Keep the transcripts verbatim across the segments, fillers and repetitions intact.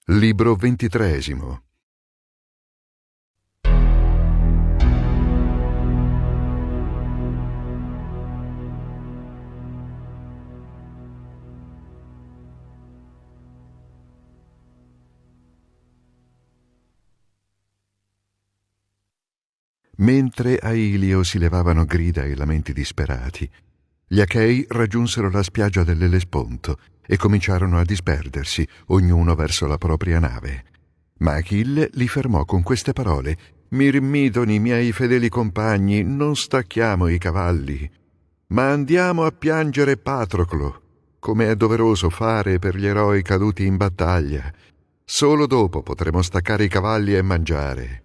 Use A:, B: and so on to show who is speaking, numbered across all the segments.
A: Libro ventitreesimo. Mentre a Ilio si levavano grida e lamenti disperati, gli Achei raggiunsero la spiaggia dell'Ellesponto e cominciarono a disperdersi, ognuno verso la propria nave. Ma Achille li fermò con queste parole: «Mirmidoni, miei fedeli compagni, non stacchiamo i cavalli, ma andiamo a piangere Patroclo, come è doveroso fare per gli eroi caduti in battaglia. Solo dopo potremo staccare i cavalli e mangiare».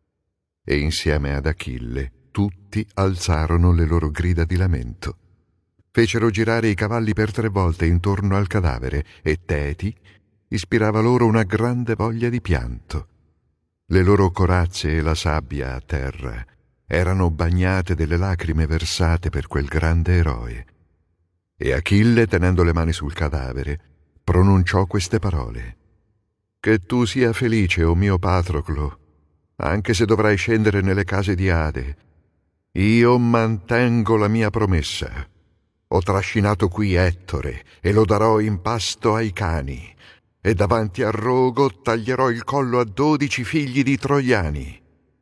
A: E insieme ad Achille tutti alzarono le loro grida di lamento. Fecero girare i cavalli per tre volte intorno al cadavere e Teti ispirava loro una grande voglia di pianto. Le loro corazze e la sabbia a terra erano bagnate delle lacrime versate per quel grande eroe. E Achille, tenendo le mani sul cadavere, pronunciò queste parole: «Che tu sia felice, o mio Patroclo, anche se dovrai scendere nelle case di Ade. Io mantengo la mia promessa. Ho trascinato qui Ettore e lo darò in pasto ai cani, e davanti al rogo taglierò il collo a dodici figli di troiani».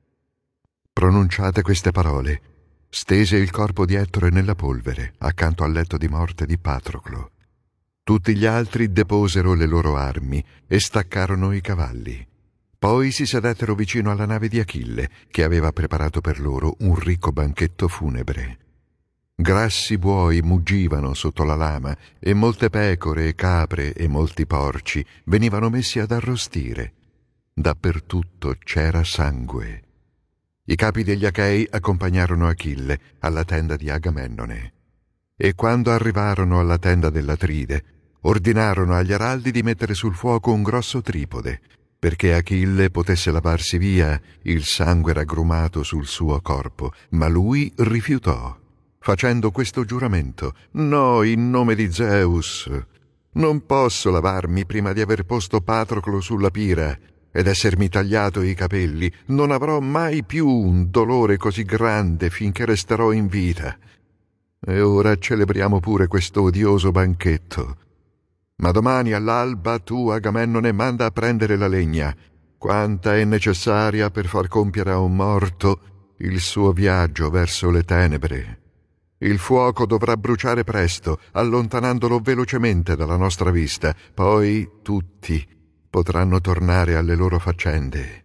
A: Pronunciate queste parole, stese il corpo di Ettore nella polvere, accanto al letto di morte di Patroclo. Tutti gli altri deposero le loro armi e staccarono i cavalli. Poi si sedettero vicino alla nave di Achille, che aveva preparato per loro un ricco banchetto funebre. Grassi buoi muggivano sotto la lama e molte pecore e capre e molti porci venivano messi ad arrostire. Dappertutto c'era sangue. I capi degli Achei accompagnarono Achille alla tenda di Agamennone. E quando arrivarono alla tenda dell'Atride, ordinarono agli araldi di mettere sul fuoco un grosso tripode, perché Achille potesse lavarsi via il sangue raggrumato sul suo corpo, ma lui rifiutò, facendo questo giuramento: «No, in nome di Zeus, non posso lavarmi prima di aver posto Patroclo sulla pira ed essermi tagliato i capelli. Non avrò mai più un dolore così grande finché resterò in vita. E ora celebriamo pure questo odioso banchetto. Ma domani all'alba tu, Agamennone, manda a prendere la legna, quanta è necessaria per far compiere a un morto il suo viaggio verso le tenebre. Il fuoco dovrà bruciare presto, allontanandolo velocemente dalla nostra vista. Poi tutti potranno tornare alle loro faccende».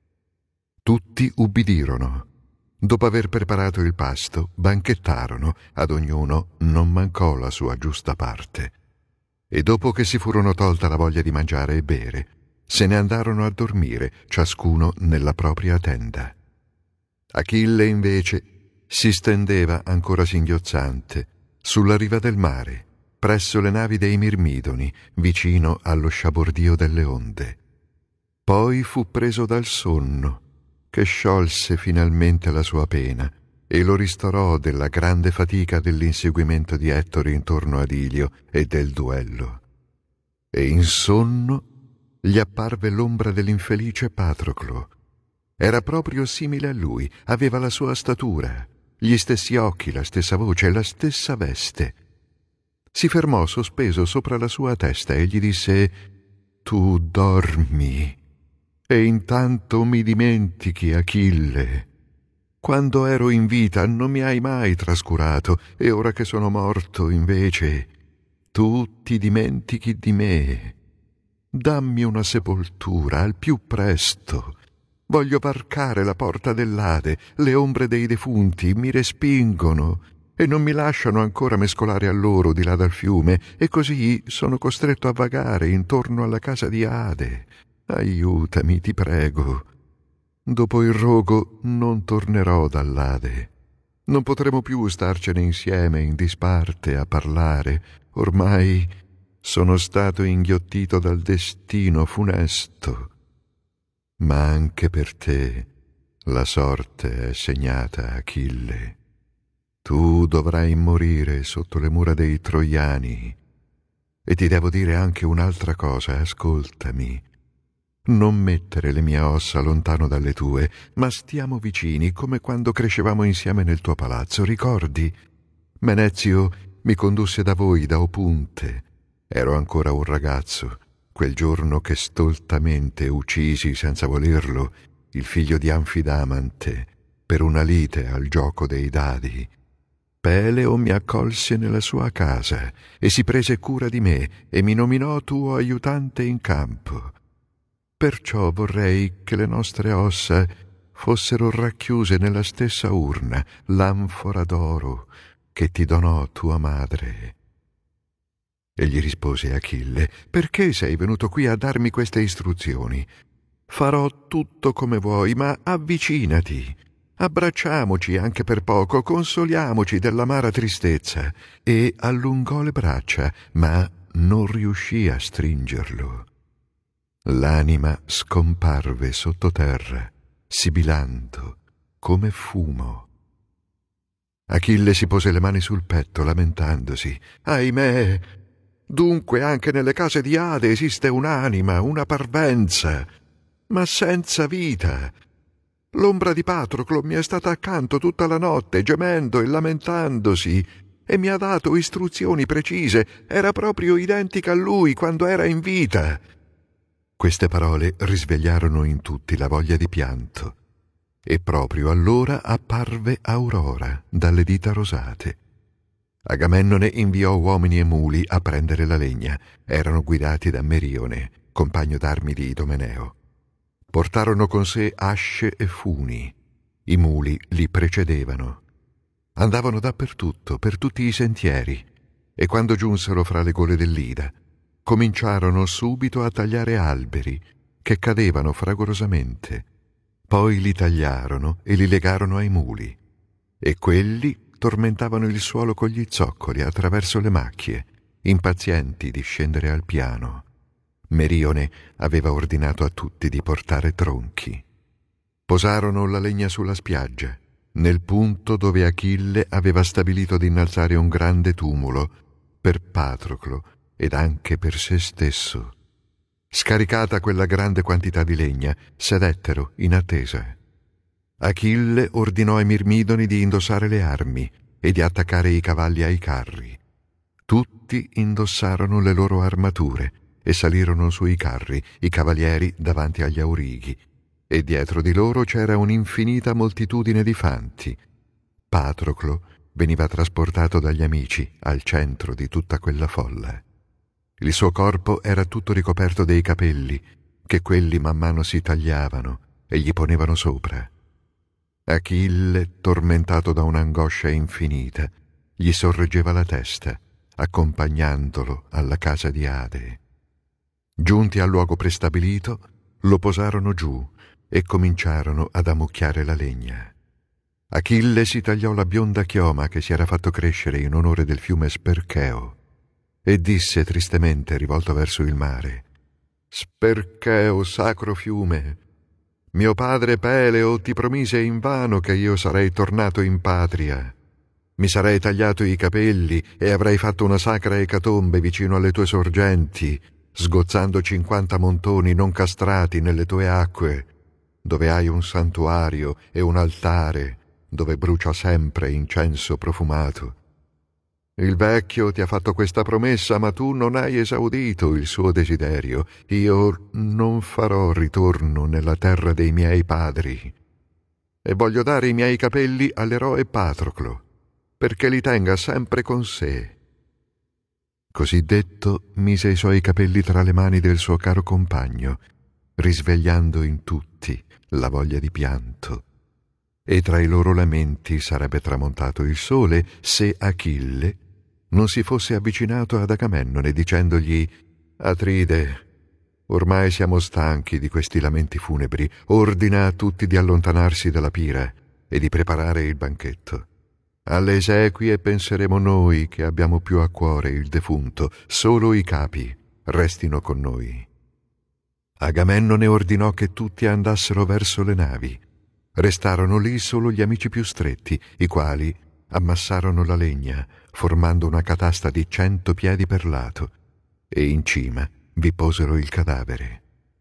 A: Tutti ubbidirono. Dopo aver preparato il pasto, banchettarono, ad ognuno non mancò la sua giusta parte. E dopo che si furono tolta la voglia di mangiare e bere, se ne andarono a dormire, ciascuno nella propria tenda. Achille, invece, si stendeva, ancora singhiozzante, sulla riva del mare, presso le navi dei Mirmidoni, vicino allo sciabordio delle onde. Poi fu preso dal sonno, che sciolse finalmente la sua pena e lo ristorò della grande fatica dell'inseguimento di Ettore intorno ad Ilio e del duello. E in sonno gli apparve l'ombra dell'infelice Patroclo. Era proprio simile a lui, aveva la sua statura, gli stessi occhi, la stessa voce, la stessa veste. Si fermò sospeso sopra la sua testa e gli disse: «Tu dormi, e intanto mi dimentichi, Achille. Quando ero in vita non mi hai mai trascurato, e ora che sono morto, invece, tu ti dimentichi di me. Dammi una sepoltura al più presto. Voglio varcare la porta dell'Ade, le ombre dei defunti mi respingono e non mi lasciano ancora mescolare a loro di là dal fiume, e così sono costretto a vagare intorno alla casa di Ade. Aiutami, ti prego. Dopo il rogo non tornerò dall'Ade. Non potremo più starcene insieme in disparte a parlare. Ormai sono stato inghiottito dal destino funesto. Ma anche per te la sorte è segnata, Achille. Tu dovrai morire sotto le mura dei Troiani. E ti devo dire anche un'altra cosa, ascoltami. Non mettere le mie ossa lontano dalle tue, ma stiamo vicini come quando crescevamo insieme nel tuo palazzo, ricordi? Menezio mi condusse da voi, da Opunte. Ero ancora un ragazzo, quel giorno che stoltamente uccisi senza volerlo il figlio di Anfidamante per una lite al gioco dei dadi. Peleo mi accolse nella sua casa e si prese cura di me e mi nominò tuo aiutante in campo. Perciò vorrei che le nostre ossa fossero racchiuse nella stessa urna, l'anfora d'oro che ti donò tua madre. E gli rispose Achille: perché sei venuto qui a darmi queste istruzioni? Farò tutto come vuoi, ma avvicinati. Abbracciamoci anche per poco, consoliamoci dell'amara tristezza. E allungò le braccia, ma non riuscì a stringerlo. L'anima scomparve sottoterra, sibilando come fumo. Achille si pose le mani sul petto, lamentandosi. Ahimè! Dunque anche nelle case di Ade esiste un'anima, una parvenza, ma senza vita. L'ombra di Patroclo mi è stata accanto tutta la notte, gemendo e lamentandosi, e mi ha dato istruzioni precise. Era proprio identica a lui quando era in vita. Queste parole risvegliarono in tutti la voglia di pianto, e proprio allora apparve Aurora dalle dita rosate. Agamennone inviò uomini e muli a prendere la legna. Erano guidati da Merione, compagno d'armi di Idomeneo. Portarono con sé asce e funi. I muli li precedevano. Andavano dappertutto, per tutti i sentieri, e quando giunsero fra le gole dell'Ida, cominciarono subito a tagliare alberi che cadevano fragorosamente. Poi li tagliarono e li legarono ai muli, e quelli tormentavano il suolo con gli zoccoli attraverso le macchie, impazienti di scendere al piano. Merione aveva ordinato a tutti di portare tronchi. Posarono la legna sulla spiaggia, nel punto dove Achille aveva stabilito di innalzare un grande tumulo per Patroclo ed anche per se stesso. Scaricata quella grande quantità di legna, sedettero in attesa. Achille ordinò ai Mirmidoni di indossare le armi e di attaccare i cavalli ai carri. Tutti indossarono le loro armature e salirono sui carri, i cavalieri davanti agli aurighi, e dietro di loro c'era un'infinita moltitudine di fanti. Patroclo veniva trasportato dagli amici al centro di tutta quella folla. Il suo corpo era tutto ricoperto dei capelli, che quelli man mano si tagliavano e gli ponevano sopra. Achille, tormentato da un'angoscia infinita, gli sorreggeva la testa, accompagnandolo alla casa di Ade. Giunti al luogo prestabilito, lo posarono giù e cominciarono ad ammucchiare la legna. Achille si tagliò la bionda chioma che si era fatto crescere in onore del fiume Spercheo e disse tristemente, rivolto verso il mare: «Spercheo, sacro fiume, mio padre Peleo ti promise invano che io sarei tornato in patria. Mi sarei tagliato i capelli e avrei fatto una sacra ecatombe vicino alle tue sorgenti, sgozzando cinquanta montoni non castrati nelle tue acque, dove hai un santuario e un altare, dove brucia sempre incenso profumato. Il vecchio ti ha fatto questa promessa, ma tu non hai esaudito il suo desiderio. Io non farò ritorno nella terra dei miei padri, e voglio dare i miei capelli all'eroe Patroclo, perché li tenga sempre con sé». Così detto, mise i suoi capelli tra le mani del suo caro compagno, risvegliando in tutti la voglia di pianto. E tra i loro lamenti sarebbe tramontato il sole se Achille non si fosse avvicinato ad Agamennone dicendogli: «Atride, ormai siamo stanchi di questi lamenti funebri. Ordina a tutti di allontanarsi dalla pira e di preparare il banchetto. Alle esequie penseremo noi che abbiamo più a cuore il defunto. Solo i capi restino con noi». Agamennone ordinò che tutti andassero verso le navi. Restarono lì solo gli amici più stretti, i quali ammassarono la legna, formando una catasta di cento piedi per lato, e in cima vi posero il cadavere.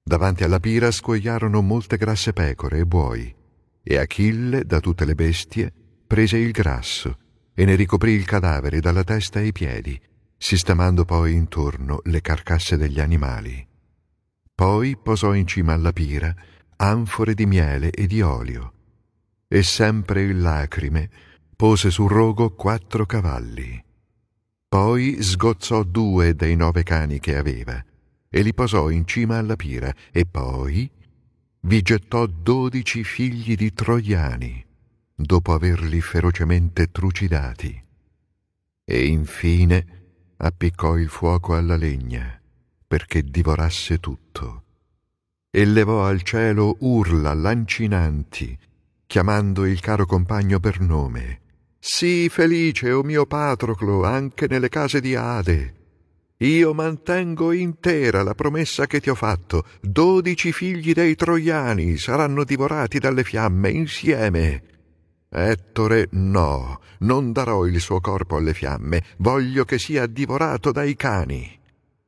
A: Davanti alla pira scuoiarono molte grasse pecore e buoi, e Achille, da tutte le bestie, prese il grasso e ne ricoprì il cadavere dalla testa ai piedi, sistemando poi intorno le carcasse degli animali. Poi posò in cima alla pira anfore di miele e di olio, e sempre in lacrime pose sul rogo quattro cavalli. Poi sgozzò due dei nove cani che aveva e li posò in cima alla pira, e poi vi gettò dodici figli di troiani, dopo averli ferocemente trucidati. E infine appiccò il fuoco alla legna, perché divorasse tutto, e levò al cielo urla lancinanti, chiamando il caro compagno per nome. «Sii felice, o mio Patroclo, anche nelle case di Ade. Io mantengo intera la promessa che ti ho fatto. Dodici figli dei troiani saranno divorati dalle fiamme insieme. Ettore no, non darò il suo corpo alle fiamme, voglio che sia divorato dai cani».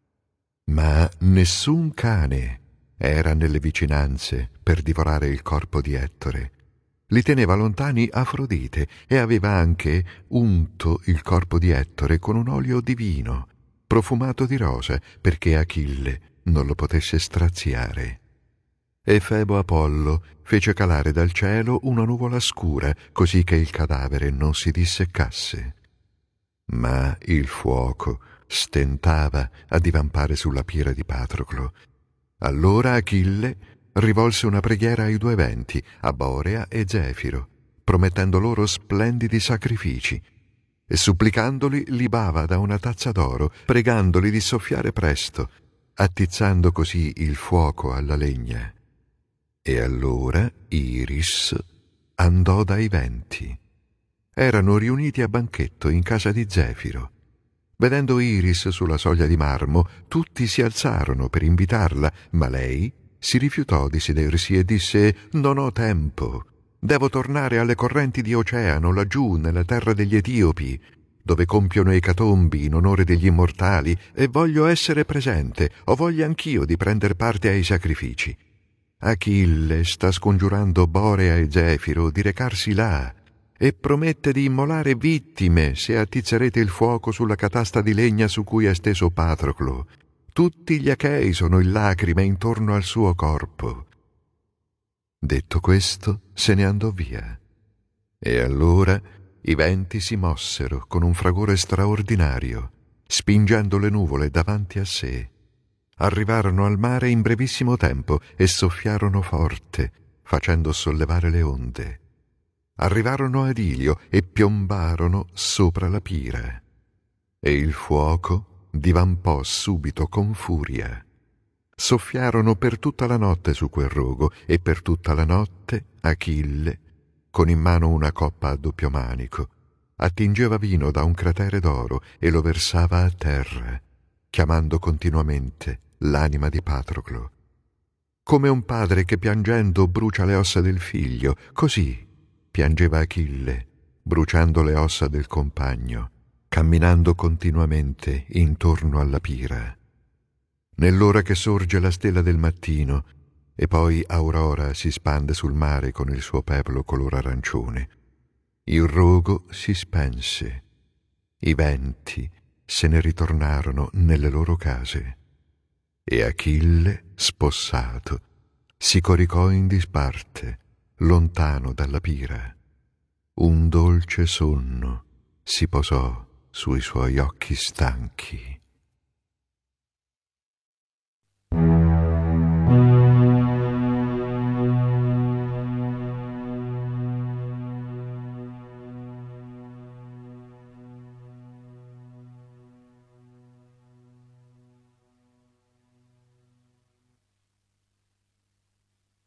A: Ma nessun cane era nelle vicinanze per divorare il corpo di Ettore. Li teneva lontani Afrodite e aveva anche unto il corpo di Ettore con un olio divino, profumato di rosa, perché Achille non lo potesse straziare. E Febo Apollo fece calare dal cielo una nuvola scura, così che il cadavere non si disseccasse. Ma il fuoco stentava a divampare sulla pira di Patroclo. Allora Achille rivolse una preghiera ai due venti, a Borea e Zefiro, promettendo loro splendidi sacrifici, e supplicandoli libava da una tazza d'oro, pregandoli di soffiare presto, attizzando così il fuoco alla legna. E allora Iris andò dai venti. Erano riuniti a banchetto in casa di Zefiro. Vedendo Iris sulla soglia di marmo, tutti si alzarono per invitarla, ma lei si rifiutò di sedersi e disse: «Non ho tempo. Devo tornare alle correnti di oceano, laggiù nella terra degli Etiopi, dove compiono ecatombi in onore degli immortali, e voglio essere presente, ho voglia anch'io di prender parte ai sacrifici. Achille sta scongiurando Borea e Zefiro di recarsi là e promette di immolare vittime se attizzerete il fuoco sulla catasta di legna su cui è steso Patroclo. Tutti gli Achei sono in lacrime intorno al suo corpo». Detto questo, se ne andò via. E allora i venti si mossero con un fragore straordinario, spingendo le nuvole davanti a sé. Arrivarono al mare in brevissimo tempo e soffiarono forte, facendo sollevare le onde. Arrivarono ad Ilio e piombarono sopra la pira. E il fuoco divampò subito con furia. Soffiarono per tutta la notte su quel rogo, e per tutta la notte Achille, con in mano una coppa a doppio manico, attingeva vino da un cratere d'oro e lo versava a terra, chiamando continuamente l'anima di Patroclo. Come un padre che piangendo brucia le ossa del figlio, così piangeva Achille, bruciando le ossa del compagno, camminando continuamente intorno alla pira. Nell'ora che sorge la stella del mattino e poi Aurora si spande sul mare con il suo peplo color arancione, il rogo si spense, i venti se ne ritornarono nelle loro case, e Achille, spossato, si coricò in disparte, lontano dalla pira. Un dolce sonno si posò sui suoi occhi stanchi.